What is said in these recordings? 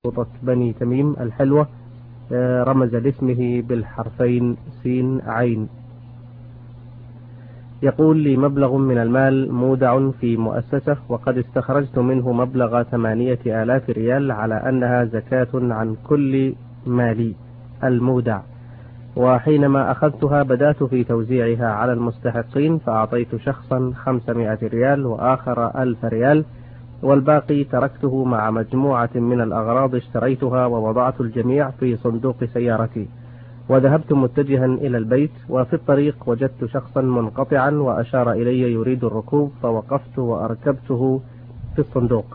خطة بني تميم الحلوة، رمز لاسمه بالحرفين سين عين. يقول لي مبلغ من المال مودع في مؤسسة، وقد استخرجت منه مبلغ 8,000 ريال على أنها زكاة عن كل مالي المودع، وحينما أخذتها بدأت في توزيعها على المستحقين، فأعطيت شخصا 500 ريال وآخر 1000 ريال، والباقي تركته مع مجموعة من الأغراض اشتريتها، ووضعت الجميع في صندوق سيارتي، وذهبت متجها إلى البيت، وفي الطريق وجدت شخصا منقطعا وأشار إلي يريد الركوب، فوقفت وأركبته في الصندوق.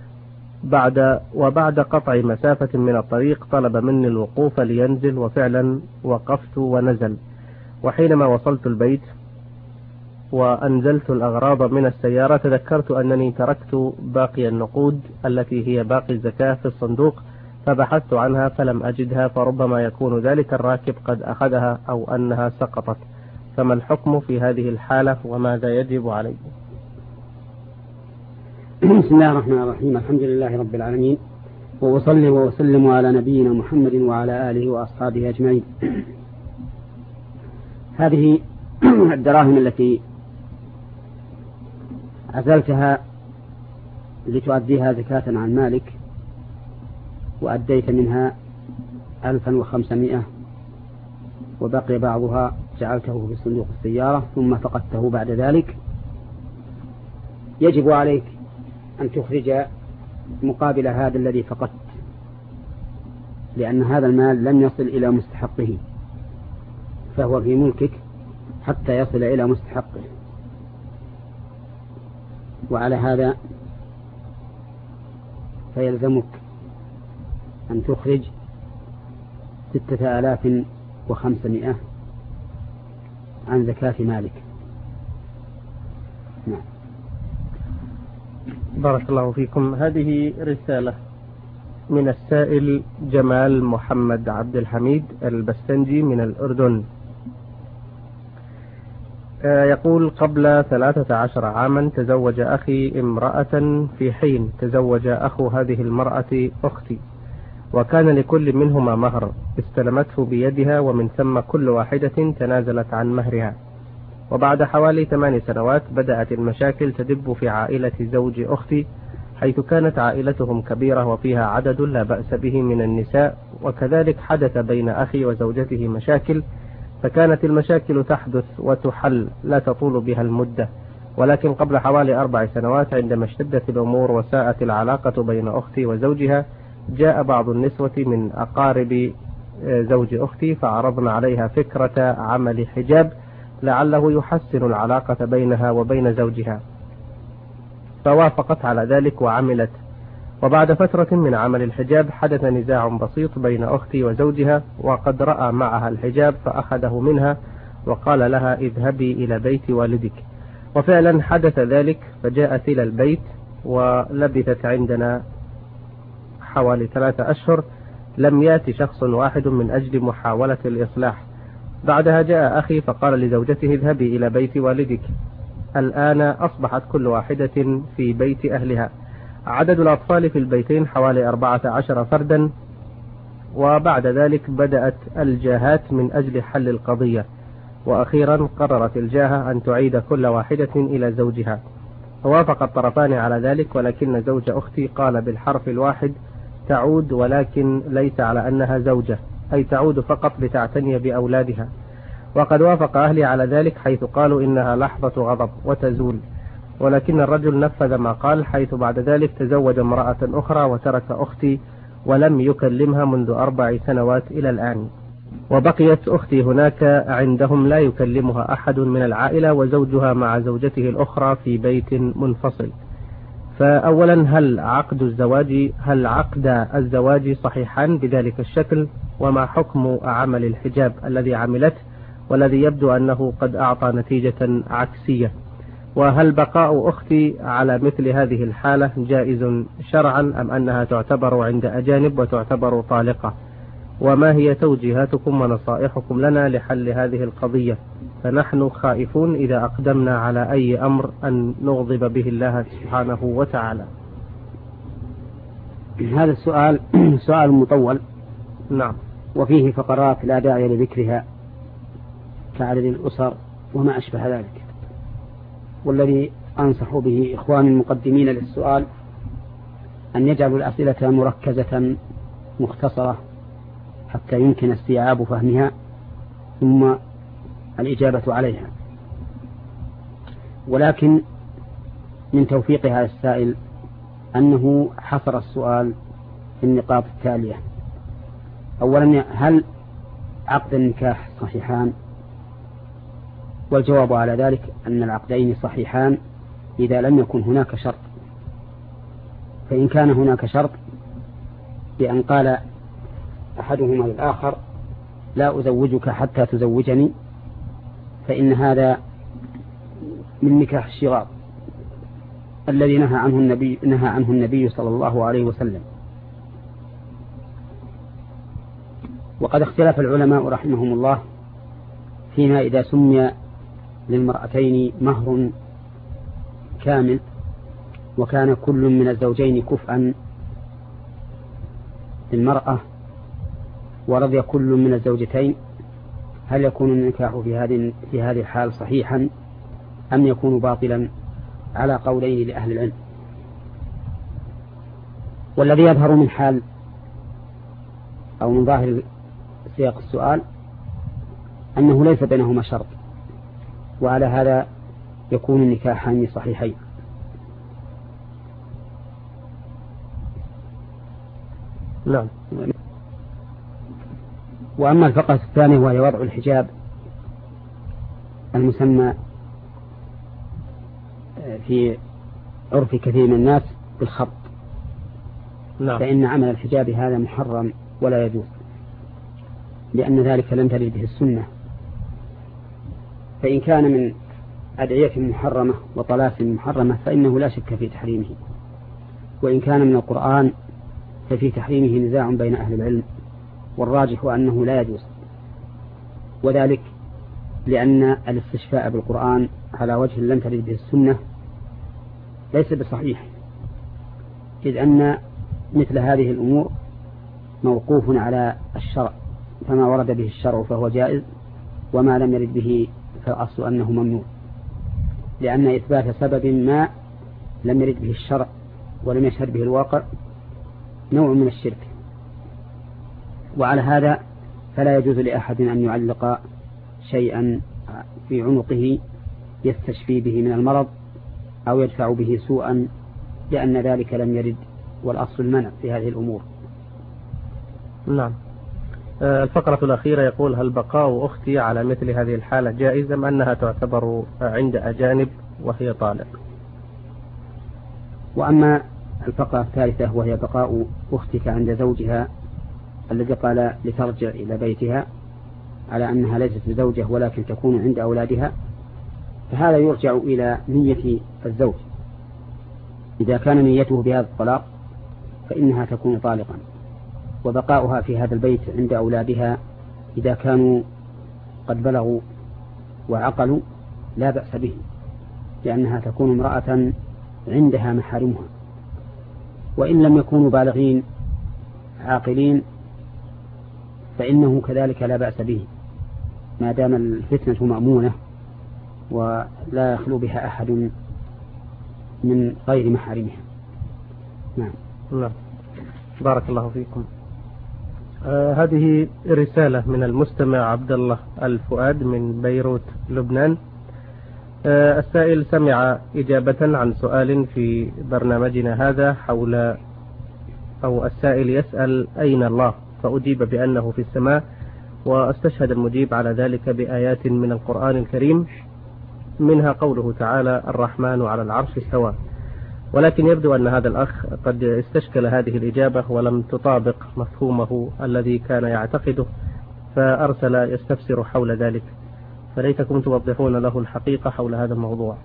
وبعد قطع مسافة من الطريق طلب مني الوقوف لينزل، وفعلا وقفت ونزل. وحينما وصلت البيت وأنزلت الأغراض من السيارة تذكرت أنني تركت باقي النقود التي هي باقي الزكاة في الصندوق، فبحثت عنها فلم أجدها، فربما يكون ذلك الراكب قد أخذها أو أنها سقطت، فما الحكم في هذه الحالة وماذا يجب علي؟ بسم الله الرحمن الرحيم. الحمد لله رب العالمين، وأصلي وأسلم على نبينا محمد وعلى آله وأصحابه أجمعين. هذه الدراهم التي عزلتها لتؤديها زكاة عن مالك، وأديت منها 1500 وبقي بعضها جعلته في صندوق السيارة ثم فقدته بعد ذلك، يجب عليك أن تخرج مقابل هذا الذي فقدت، لأن هذا المال لم يصل إلى مستحقه، فهو في ملكك حتى يصل إلى مستحقه. وعلى هذا فيلزمك أن تخرج 6500 عن زكاة مالك. نعم. بارك الله فيكم. هذه رسالة من السائل جمال محمد عبد الحميد البستنجي من الأردن. يقول: قبل 13 عاما تزوج أخي امرأة، في حين تزوج أخو هذه المرأة أختي، وكان لكل منهما مهر استلمته بيدها، ومن ثم كل واحدة تنازلت عن مهرها. وبعد حوالي 8 سنوات بدأت المشاكل تدب في عائلة زوج أختي، حيث كانت عائلتهم كبيرة وفيها عدد لا بأس به من النساء، وكذلك حدث بين أخي وزوجته مشاكل، فكانت المشاكل تحدث وتحل لا تطول بها المدة. ولكن قبل حوالي 4 سنوات عندما اشتدت الأمور وساءت العلاقة بين أختي وزوجها، جاء بعض النسوة من أقارب زوج أختي فعرضنا عليها فكرة عمل حجاب لعله يحسن العلاقة بينها وبين زوجها، فوافقت على ذلك وعملت. وبعد فترة من عمل الحجاب حدث نزاع بسيط بين أختي وزوجها، وقد رأى معها الحجاب فأخذه منها وقال لها: اذهبي إلى بيت والدك. وفعلا حدث ذلك، فجاءت إلى البيت ولبثت عندنا حوالي 3 أشهر، لم يأتي شخص واحد من أجل محاولة الإصلاح. بعدها جاء أخي فقال لزوجته: اذهبي إلى بيت والدك. الآن أصبحت كل واحدة في بيت أهلها. عدد الأطفال في البيتين حوالي 14 فردا. وبعد ذلك بدأت الجاهات من أجل حل القضية، وأخيرا قررت الجاهة أن تعيد كل واحدة إلى زوجها، فوافق الطرفان على ذلك، ولكن زوج أختي قال بالحرف الواحد: تعود، ولكن ليس على أنها زوجة، أي تعود فقط لتعتني بأولادها. وقد وافق أهلي على ذلك، حيث قالوا إنها لحظة غضب وتزول، ولكن الرجل نفذ ما قال، حيث بعد ذلك تزوج امرأة أخرى وترك أختي ولم يكلمها منذ 4 سنوات إلى الآن. وبقيت أختي هناك عندهم لا يكلمها أحد من العائلة، وزوجها مع زوجته الأخرى في بيت منفصل. فأولا، هل عقد الزواج صحيحان بذلك الشكل؟ وما حكم عمل الحجاب الذي عملته والذي يبدو أنه قد أعطى نتيجة عكسية؟ وهل بقاء أختي على مثل هذه الحالة جائز شرعا، أم أنها تعتبر عند أجانب وتعتبر طالقة؟ وما هي توجيهاتكم ونصائحكم لنا لحل هذه القضية؟ فنحن خائفون إذا أقدمنا على أي أمر أن نغضب به الله سبحانه وتعالى. هذا السؤال سؤال مطول. نعم. وفيه فقرات لا داعي لذكرها كعدد الأسر وما أشبه ذلك، والذي أنصح به إخواني المقدمين للسؤال أن يجعلوا الأسئلة مركزة مختصرة حتى يمكن استيعاب فهمها ثم الإجابة عليها. ولكن من توفيق هذا السائل أنه حصر السؤال في النقاط التالية: أولا، هل عقد النكاح صحيحان؟ والجواب على ذلك أن العقدين صحيحان إذا لم يكن هناك شرط. فإن كان هناك شرط بأن قال أحدهما للآخر لا أزوجك حتى تزوجني، فإن هذا من نكاح الشغار الذي نهى عنه النبي صلى الله عليه وسلم. وقد اختلف العلماء رحمهم الله فيما إذا سمي للمرأتين مهر كامل وكان كل من الزوجين كفءا للمرأة ورضي كل من الزوجتين، هل يكون النكاح في هذه الحال صحيحا أم يكون باطلا؟ على قولين لأهل العلم. والذي يظهر من حال أو من ظاهر سياق السؤال أنه ليس بينهما شرط، وعلى هذا يكون النكاحان صحيحين. نعم. وأما الفقرة الثانية وهي وضع الحجاب المسمى في عرف كثير من الناس بالخط، نعم. فإن عمل الحجاب هذا محرم ولا يجوز، لأن ذلك لم ترد به السنة. فإن كان من أدعية محرمة وطلاسم محرمة فإنه لا شك في تحريمه، وإن كان من القرآن ففي تحريمه نزاع بين أهل العلم، والراجح أنه لا يجوز، وذلك لأن الاستشفاء بالقرآن على وجه لم ترد به السنة ليس بصحيح، إذ أن مثل هذه الأمور موقوف على الشرع، فما ورد به الشرع فهو جائز، وما لم يرد به فالأصل أنه ممنوع، لأن إثبات سبب ما لم يرد به الشرع ولم يشهد به الواقع نوع من الشرك. وعلى هذا فلا يجوز لأحد أن يعلق شيئا في عنقه يستشفي به من المرض أو يدفع به سوءا، لأن ذلك لم يرد، والأصل المنع في هذه الأمور. نعم. الفقرة الأخيرة يقول: هل بقاء أختي على مثل هذه الحالة جائز أم أنها تعتبر عند أجانب وهي طالق؟ وأما الفقرة الثالثة وهي بقاء أختك عند زوجها الذي قال لترجع إلى بيتها على أنها ليست بزوجة ولكن تكون عند أولادها، فهذا يرجع إلى نية الزوج. إذا كان نيته بهذا الطلاق فإنها تكون طالقا، وبقاؤها في هذا البيت عند أولادها إذا كانوا قد بلغوا وعقلوا لا بأس به، لأنها تكون امرأة عندها محارمها. وإن لم يكونوا بالغين عاقلين فإنه كذلك لا بأس به، ما دام الفتنة مأمونة ولا يخلو بها أحد من غير محارمها. نعم. نعم. بارك الله فيكم. هذه رسالة من المستمع عبد الله الفؤاد من بيروت لبنان. السائل سمع إجابة عن سؤال في برنامجنا هذا حول، أو السائل يسأل أين الله، فأجيب بأنه في السماء، واستشهد المجيب على ذلك بآيات من القرآن الكريم منها قوله تعالى: الرحمن على العرش استوى. ولكن يبدو أن هذا الأخ قد استشكل هذه الإجابة ولم تطابق مفهومه الذي كان يعتقده، فأرسل يستفسر حول ذلك، فليتكم توضحون له الحقيقة حول هذا الموضوع.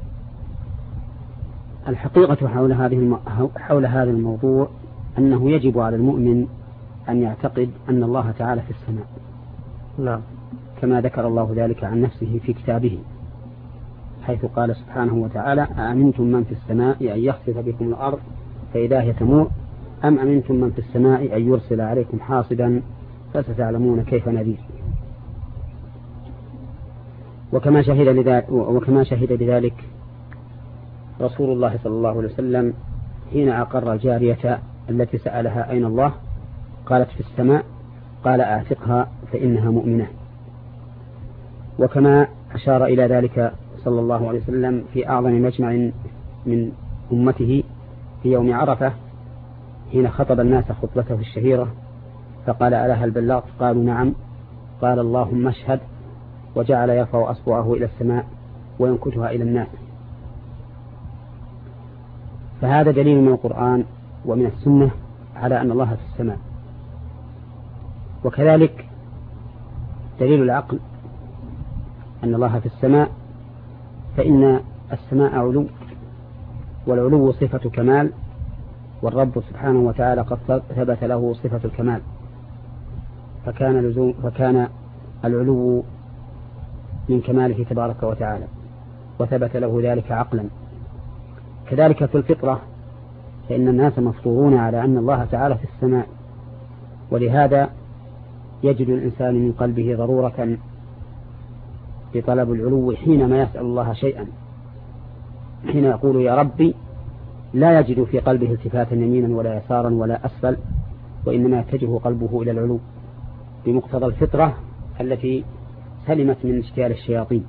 الحقيقة حول هذا الموضوع أنه يجب على المؤمن أن يعتقد أن الله تعالى في السماء. نعم. كما ذكر الله ذلك عن نفسه في كتابه، حيث قال سبحانه وتعالى: أأمنتم من في السماء أن يخسف بكم الأرض فإذا هي تمور أم أمنتم من في السماء أن يرسل عليكم حاصبا فستعلمون كيف نذير. وكما شهد بذلك رسول الله صلى الله عليه وسلم حين أقر الجارية التي سألها أين الله قالت في السماء، قال أعتقها فإنها مؤمنة. وكما أشار إلى ذلك صلى الله عليه وسلم في أعظم مجمع من أمته في يوم عرفة حين خطب الناس خطبته الشهيرة فقال ألا هل بلغت؟ قالوا نعم. قال اللهم اشهد، وجعل يرفع أصبعه إلى السماء وينكتها إلى الناس. فهذا دليل من القرآن ومن السنة على أن الله في السماء. وكذلك دليل العقل أن الله في السماء، فإن السماء علو، والعلو صفة كمال، والرب سبحانه وتعالى قد ثبت له صفة الكمال، فكان العلو من كماله تبارك وتعالى، وثبت له ذلك عقلا. كذلك في الفطرة، فإن الناس مفطورون على أن الله تعالى في السماء، ولهذا يجد الإنسان من قلبه ضرورة بطلب العلو حينما يسأل الله شيئا. حين يقول يا ربي لا يجد في قلبه التفاتا يمينا ولا يسارا ولا أسفل، وإنما يتجه قلبه إلى العلو بمقتضى الفطرة التي سلمت من اشتيال الشياطين.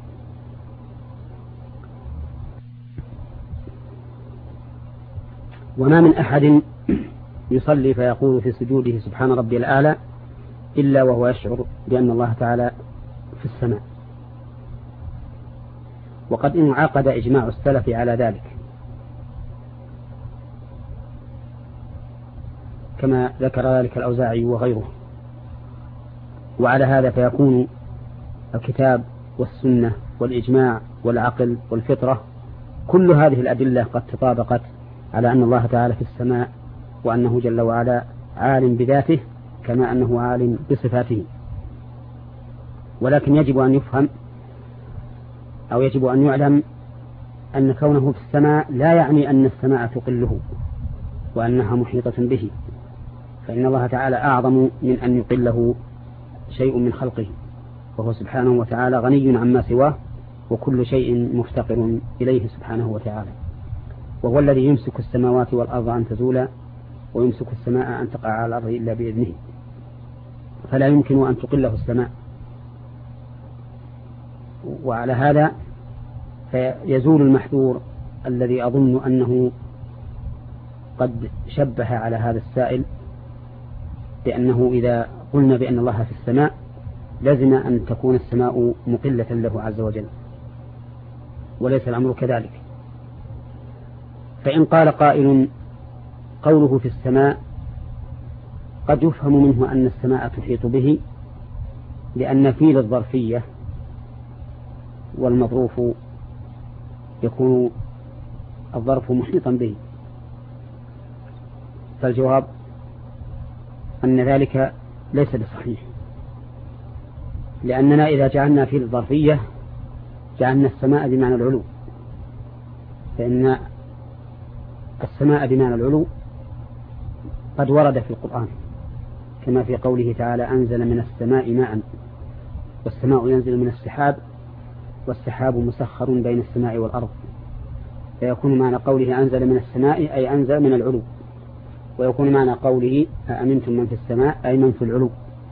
وما من أحد يصلي فيقول في سجوده سبحان ربي الأعلى إلا وهو يشعر بأن الله تعالى في السماء. وقد انعقد إجماع السلف على ذلك، كما ذكر ذلك الأوزاعي وغيره. وعلى هذا فيكون الكتاب والسنة والإجماع والعقل والفطرة كل هذه الأدلة قد تطابقت على أن الله تعالى في السماء، وأنه جل وعلا عالم بذاته كما أنه عالم بصفاته. ولكن يجب أن يفهم أو يجب أن يعلم أن كونه في السماء لا يعني أن السماء تقله وأنها محيطة به، فإن الله تعالى أعظم من أن يقله شيء من خلقه، وهو سبحانه وتعالى غني عما سواه، وكل شيء مفتقر إليه سبحانه وتعالى. وهو الذي يمسك السماوات والأرض أن تزولا، ويمسك السماء أن تقع على الأرض إلا بإذنه، فلا يمكن أن تقله السماء. وعلى هذا فيزول المحذور الذي أظن أنه قد شبه على هذا السائل بأنه إذا قلنا بأن الله في السماء لازم أن تكون السماء مقلة له عز وجل، وليس الأمر كذلك. فإن قال قائل قوله في السماء قد يفهم منه أن السماء تحيط به، لأن فيل الظرفية والمظروف يكون الظرف محيطا به، فالجواب أن ذلك ليس بصحيح، لأننا إذا جعلنا فيل الظرفية جعلنا السماء بمعنى العلو، فإن السماء بمعنى العلو قد ورد في القرآن كما في قوله تعالى أنزل من السماء ماء، والسماء ينزل من السحاب، والسحاب مسخر بين السماء والأرض، فيكون معنى قوله أنزل من السماء أي أنزل من العلو، ويكون معنى قوله أأمنتم من في السماء أي من في العلو.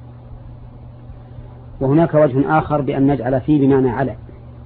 وهناك وجه آخر بأن نجعل فيه بمعنى على،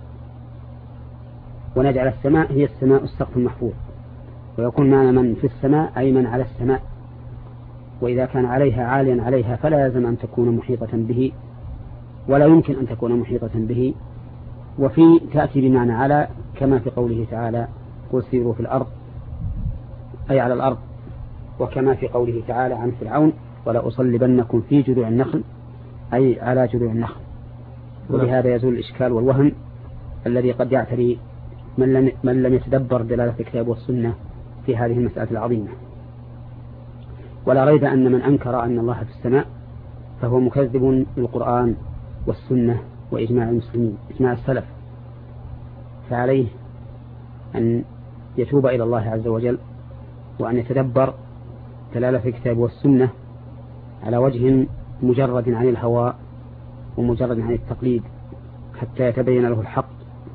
ونجعل السماء هي السماء السقف المحفوظ، ويكون معنى من في السماء أي من على السماء، وإذا كان عليها عاليا عليها فلا يلزم أن تكون محيطة به، ولا يمكن أن تكون محيطة به. وفي تأتي بمعنى على كما في قوله تعالى قل سيروا في الأرض أي على الأرض، وكما في قوله تعالى عن فرعون ولا أصلبنكم في جذوع النخل أي على جذوع النخل. ولهذا يزول الإشكال والوهم الذي قد يعتري من لم يتدبر دلالة الكتاب والسنة في هذه المسألة العظيمة. ولا ريب أن من أنكر أن الله في السماء فهو مكذب للقرآن والسنة وإجماع المسلمين، إجماع السلف، فعليه أن يتوب إلى الله عز وجل، وأن يتدبر دلالة في الكتاب والسنة على وجه مجرد عن الهوى ومجرد عن التقليد حتى يتبين له الحق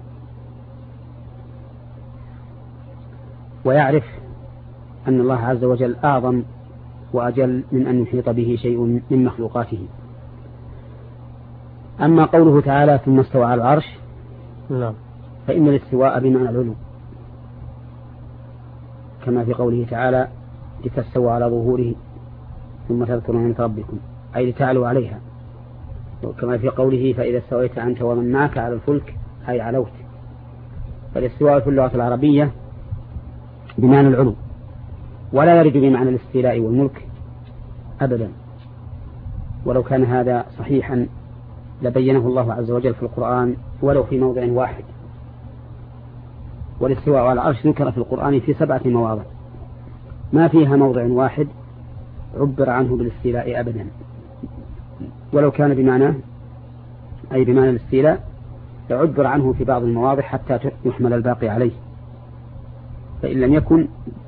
ويعرف أن الله عز وجل أعظم وأجل من أن يحيط به شيء من مخلوقاته. أما قوله تعالى ثم استوى على العرش فإن الاستواء بمعنى العلو كما في قوله تعالى لتستوى على ظهوره ثم تذكروا نعمة ربكم أي لتعلوا عليها، وكما في قوله فإذا استويت أنت ومن معك على الفلك أي علوت. فالاستواء في اللغة العربية بمعنى العلو ولا يرد بمعنى الاستيلاء والملك أبدا، ولو كان هذا صحيحا لبينه الله عز وجل في القرآن ولو في موضع واحد. والاستواء على العرش ذكر في القرآن في 7 مواضع ما فيها موضع واحد عبر عنه بالاستيلاء أبدا، ولو كان بمعنى أي بمعنى الاستيلاء يعبر عنه في بعض المواضع حتى يحمل الباقي عليه، فإن لم يكن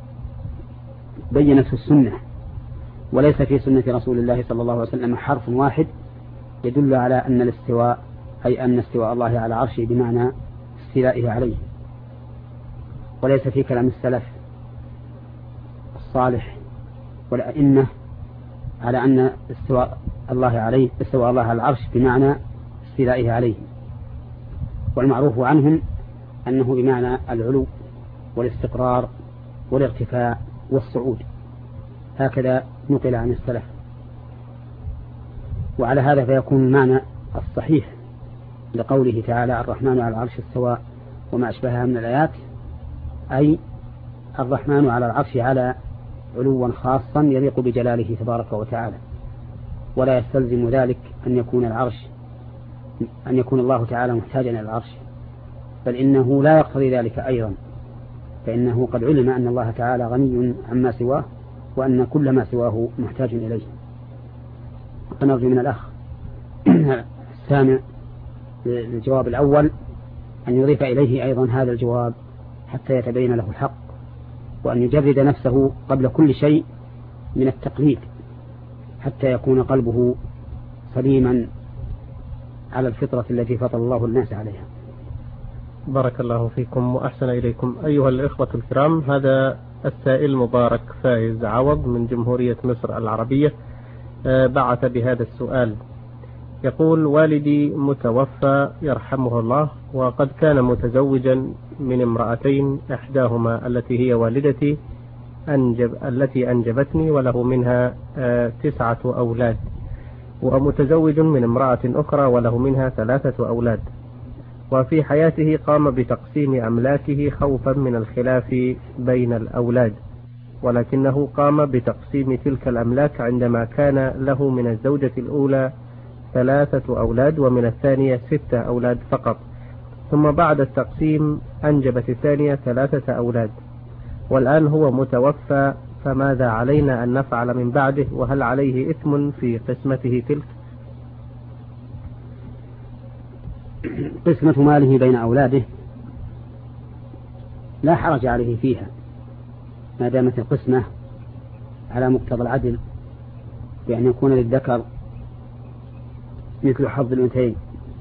بينته السنة. وليس في سنة رسول الله صلى الله عليه وسلم حرف واحد يدل على أن الاستواء أي أن استواء الله على عرشه بمعنى استيلائه عليه، وليس في كلام السلف الصالح والأئمة على أن استواء الله على العرش بمعنى استيلائه عليه، والمعروف عنهم أنه بمعنى العلو والاستقرار والارتفاع والصعود، هكذا نقل عن السلف. وعلى هذا فيكون المعنى الصحيح لقوله تعالى الرحمن على العرش استوى وما أشبهها من الآيات أي الرحمن على العرش على علوا خاصا يليق بجلاله تبارك وتعالى، ولا يستلزم ذلك أن يكون الله تعالى محتاجا إلى العرش، بل إنه لا يقتضي ذلك أيضا، فإنه قد علم أن الله تعالى غني عما سواه وأن كل ما سواه محتاج إليه. فنرجو من الأخ السامع للجواب الأول أن يضيف إليه أيضا هذا الجواب حتى يتبين له الحق، وأن يجرد نفسه قبل كل شيء من التقليد حتى يكون قلبه سليما على الفطرة التي فطر الله الناس عليها. بارك الله فيكم وأحسن إليكم. أيها الإخوة الكرام، هذا السائل مبارك فايز عوض من جمهورية مصر العربية بعث بهذا السؤال، يقول: والدي متوفى يرحمه الله، وقد كان متزوجا من امرأتين، إحداهما التي هي والدتي التي أنجبتني وله منها 9 أولاد، ومتزوج من امرأة أخرى وله منها 3 أولاد. وفي حياته قام بتقسيم أملاكه خوفا من الخلاف بين الأولاد، ولكنه قام بتقسيم تلك الأملاك عندما كان له من الزوجة الأولى 3 أولاد ومن الثانية 6 أولاد فقط، ثم بعد التقسيم أنجبت الثانية 3 أولاد، والآن هو متوفى، فماذا علينا أن نفعل من بعده؟ وهل عليه إثم في قسمته تلك؟ قسمة ماله بين أولاده لا حرج عليه فيها ما دامت القسمة على مقتضى العدل، بأن يكون للذكر مثل حظ الأنثيين،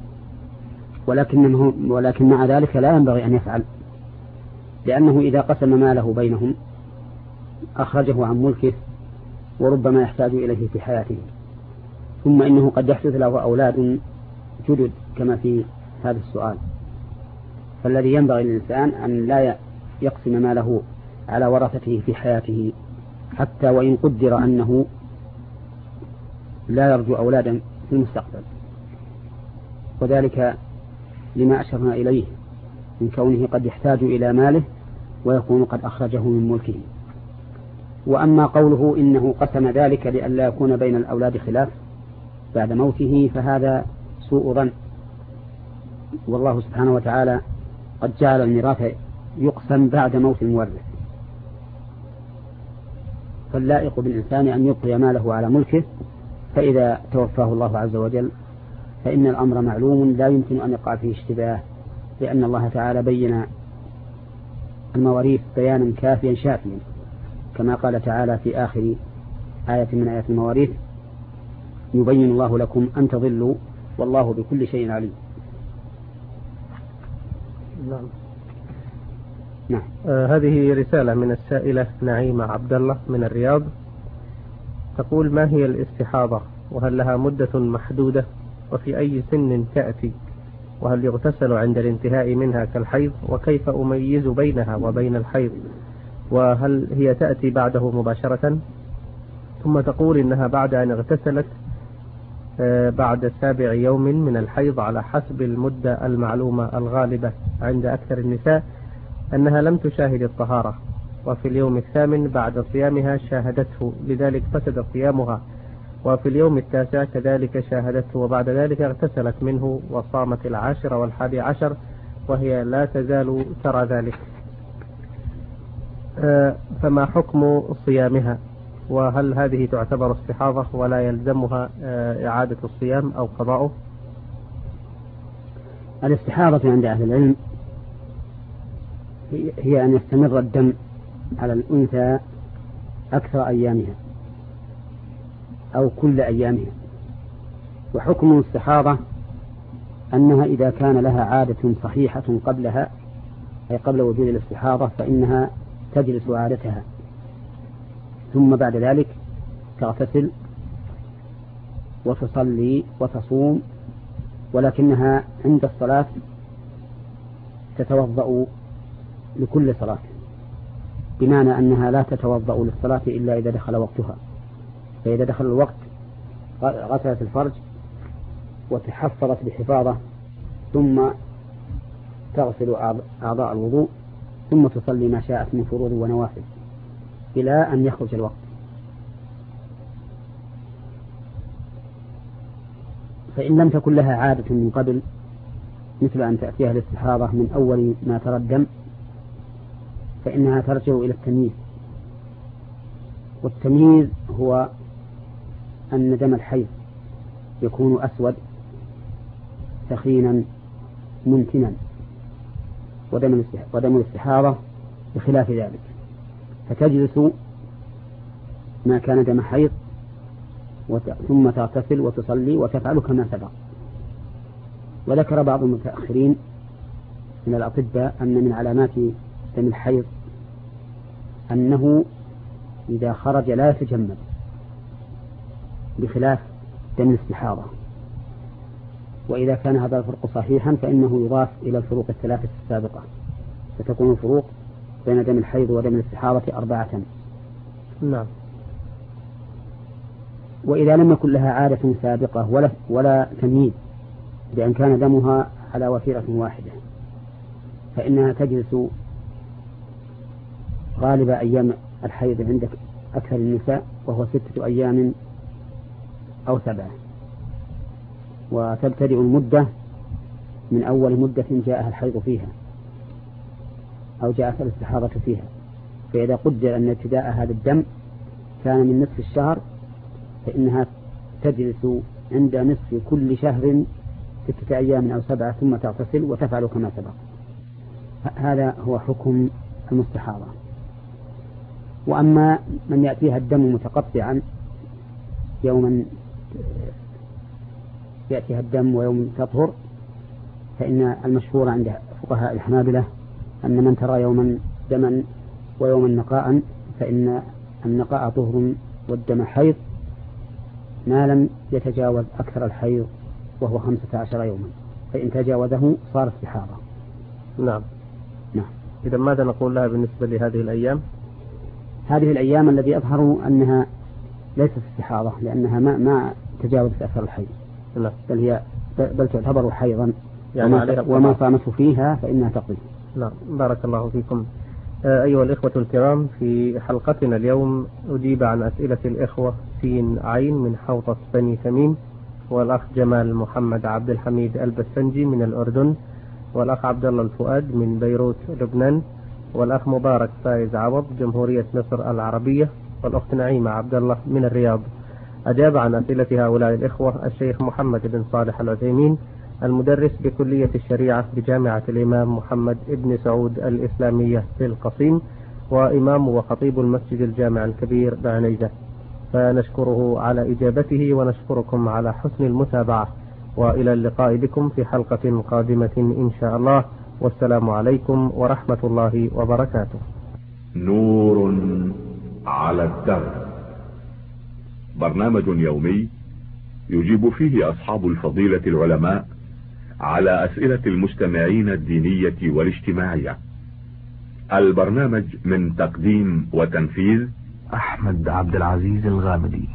ولكن مع ذلك لا ينبغي أن يفعل، لأنه إذا قسم ماله بينهم أخرجه عن ملكه وربما يحتاج إليه في حياته، ثم إنه قد يحدث له أولاد جدد كما في هذا السؤال. فالذي ينبغي للإنسان أن لا يقسم ماله على ورثته في حياته، حتى وإن قدر أنه لا يرجو أولادا في المستقبل، وذلك لما أشرنا إليه من كونه قد يحتاج إلى ماله ويكون قد أخرجه من ملكه. وأما قوله إنه قسم ذلك لئلا يكون بين الأولاد خلاف بعد موته فهذا سوء ظن، والله سبحانه وتعالى قد جعل الميراث يقسم بعد موت المورث، فاللائق بالإنسان أن يبقي ماله على ملكه، فإذا توفاه الله عز وجل فإن الأمر معلوم لا يمكن أن يقع فيه اشتباه، لأن الله تعالى بين المواريث بيانا كافيا شافيا، كما قال تعالى في آخر آية من آيات المواريث يبين الله لكم أن تضلوا والله بكل شيء عليم. نعم. نعم. هذه رسالة من السائلة نعيمة عبد الله من الرياض، تقول: ما هي الاستحاضة، وهل لها مدة محدودة، وفي أي سن تأتي، وهل يغتسل عند الانتهاء منها كالحيض، وكيف أميز بينها وبين الحيض، وهل هي تأتي بعده مباشرة؟ ثم تقول إنها بعد أن اغتسلت بعد 7 يوم من الحيض على حسب المدة المعلومة الغالبة عند أكثر النساء أنها لم تشاهد الطهارة، وفي اليوم 8 بعد صيامها شاهدته، لذلك فسد صيامها، وفي اليوم 9 كذلك شاهدته، وبعد ذلك اغتسلت منه وصامت 10 و11 وهي لا تزال ترى ذلك، فما حكم صيامها؟ وهل هذه تعتبر استحاضة ولا يلزمها إعادة الصيام أو قضاؤه؟ الاستحاضة عند أهل العلم هي أن يستمر الدم على الأنثى أكثر أيامها أو كل أيامها. وحكم الاستحاضة أنها إذا كان لها عادة صحيحة قبلها، أي قبل وجود الاستحاضة، فإنها تجلس عادتها، ثم بعد ذلك تغتسل وتصلي وتصوم، ولكنها عند الصلاة تتوضأ لكل صلاة، بمعنى أنها لا تتوضأ للصلاة إلا إذا دخل وقتها، فإذا دخل الوقت غسلت الفرج وتحفظت بحفاظة، ثم تغسل أعضاء الوضوء، ثم تصلي ما شاءت من فروض ونوافل إلى أن يخرج الوقت. فإن لم تكن لها عادة من قبل، مثل أن تأتيها الاستحاضة من أول ما ترى الدم، فإنها ترجع إلى التمييز. والتمييز هو أن دم الحيض يكون أسود ثخينا منتنا، ودم الاستحاضة بخلاف ذلك، فتجلس ما كان دم حيض ثم تغتسل وتصلي وتفعل كما سبق. وذكر بعض المتأخرين من الأطباء أن من علامات دم الحيض أنه إذا خرج لا يتجمد، بخلاف دم الاستحاضة. وإذا كان هذا الفرق صحيحا فإنه يضاف إلى الفروق الثلاثة السابقة، فتكون الفروق بين دم الحيض ودم الاستحاضة 4. نعم. وإذا لم يكن لها عادة سابقة ولا تمييز بأن كان دمها على وتيرة واحدة، فإنها تجلس غالب أيام الحيض عند أكثر النساء، وهو 6 أيام أو 7، وتبتدئ المدة من أول مدة جاءها الحيض فيها أو جاءت الاستحاضة فيها. فإذا قدر أن ابتداء هذا الدم كان من نصف الشهر، فإنها تجلس عند نصف كل شهر 6 أيام أو 7، ثم تغتسل وتفعل كما سبق. هذا هو حكم المستحاضة. وأما من يأتيها الدم متقطعا، يوما يأتيها الدم ويوم تطهر، فإن المشهور عند فقهاء الحنابلة أن من ترى يوما دما ويوما نقاء فإن النقاء طهر والدم حيض، ما لم يتجاوز أكثر الحيض وهو 15 يوما، فإن تجاوزه صار استحاضة. نعم. نعم. إذا ماذا نقول لها بالنسبة لهذه الأيام؟ هذه الأيام الذي أظهر أنها ليست استحاضة، لأنها ما تجاوزت أكثر الحيض. نعم. بل تعتبر حيضا، يعني وما صامته فيها فإنها تقضي. نعم. بارك الله فيكم. أيها الإخوة الكرام، في حلقتنا اليوم أجيب عن أسئلة الإخوة سين عين من حوطة بني تميم، والأخ جمال محمد عبد الحميد البسنجي من الأردن، والأخ عبد الله الفؤاد من بيروت لبنان، والأخ مبارك فايز عوض جمهورية مصر العربية، والأخت نعيمة عبد الله من الرياض. أجاب عن أسئلة هؤلاء الإخوة الشيخ محمد بن صالح العثيمين، المدرس بكلية الشريعة بجامعة الإمام محمد بن سعود الإسلامية في القصيم، وإمام وخطيب المسجد الجامع الكبير بعنيزة. فنشكره على إجابته ونشكركم على حسن المتابعة، وإلى اللقاء بكم في حلقة قادمة إن شاء الله، والسلام عليكم ورحمة الله وبركاته. نور على الدرب، برنامج يومي يجيب فيه أصحاب الفضيلة العلماء على أسئلة المستمعين الدينية والاجتماعية. البرنامج من تقديم وتنفيذ أحمد عبد العزيز الغامدي.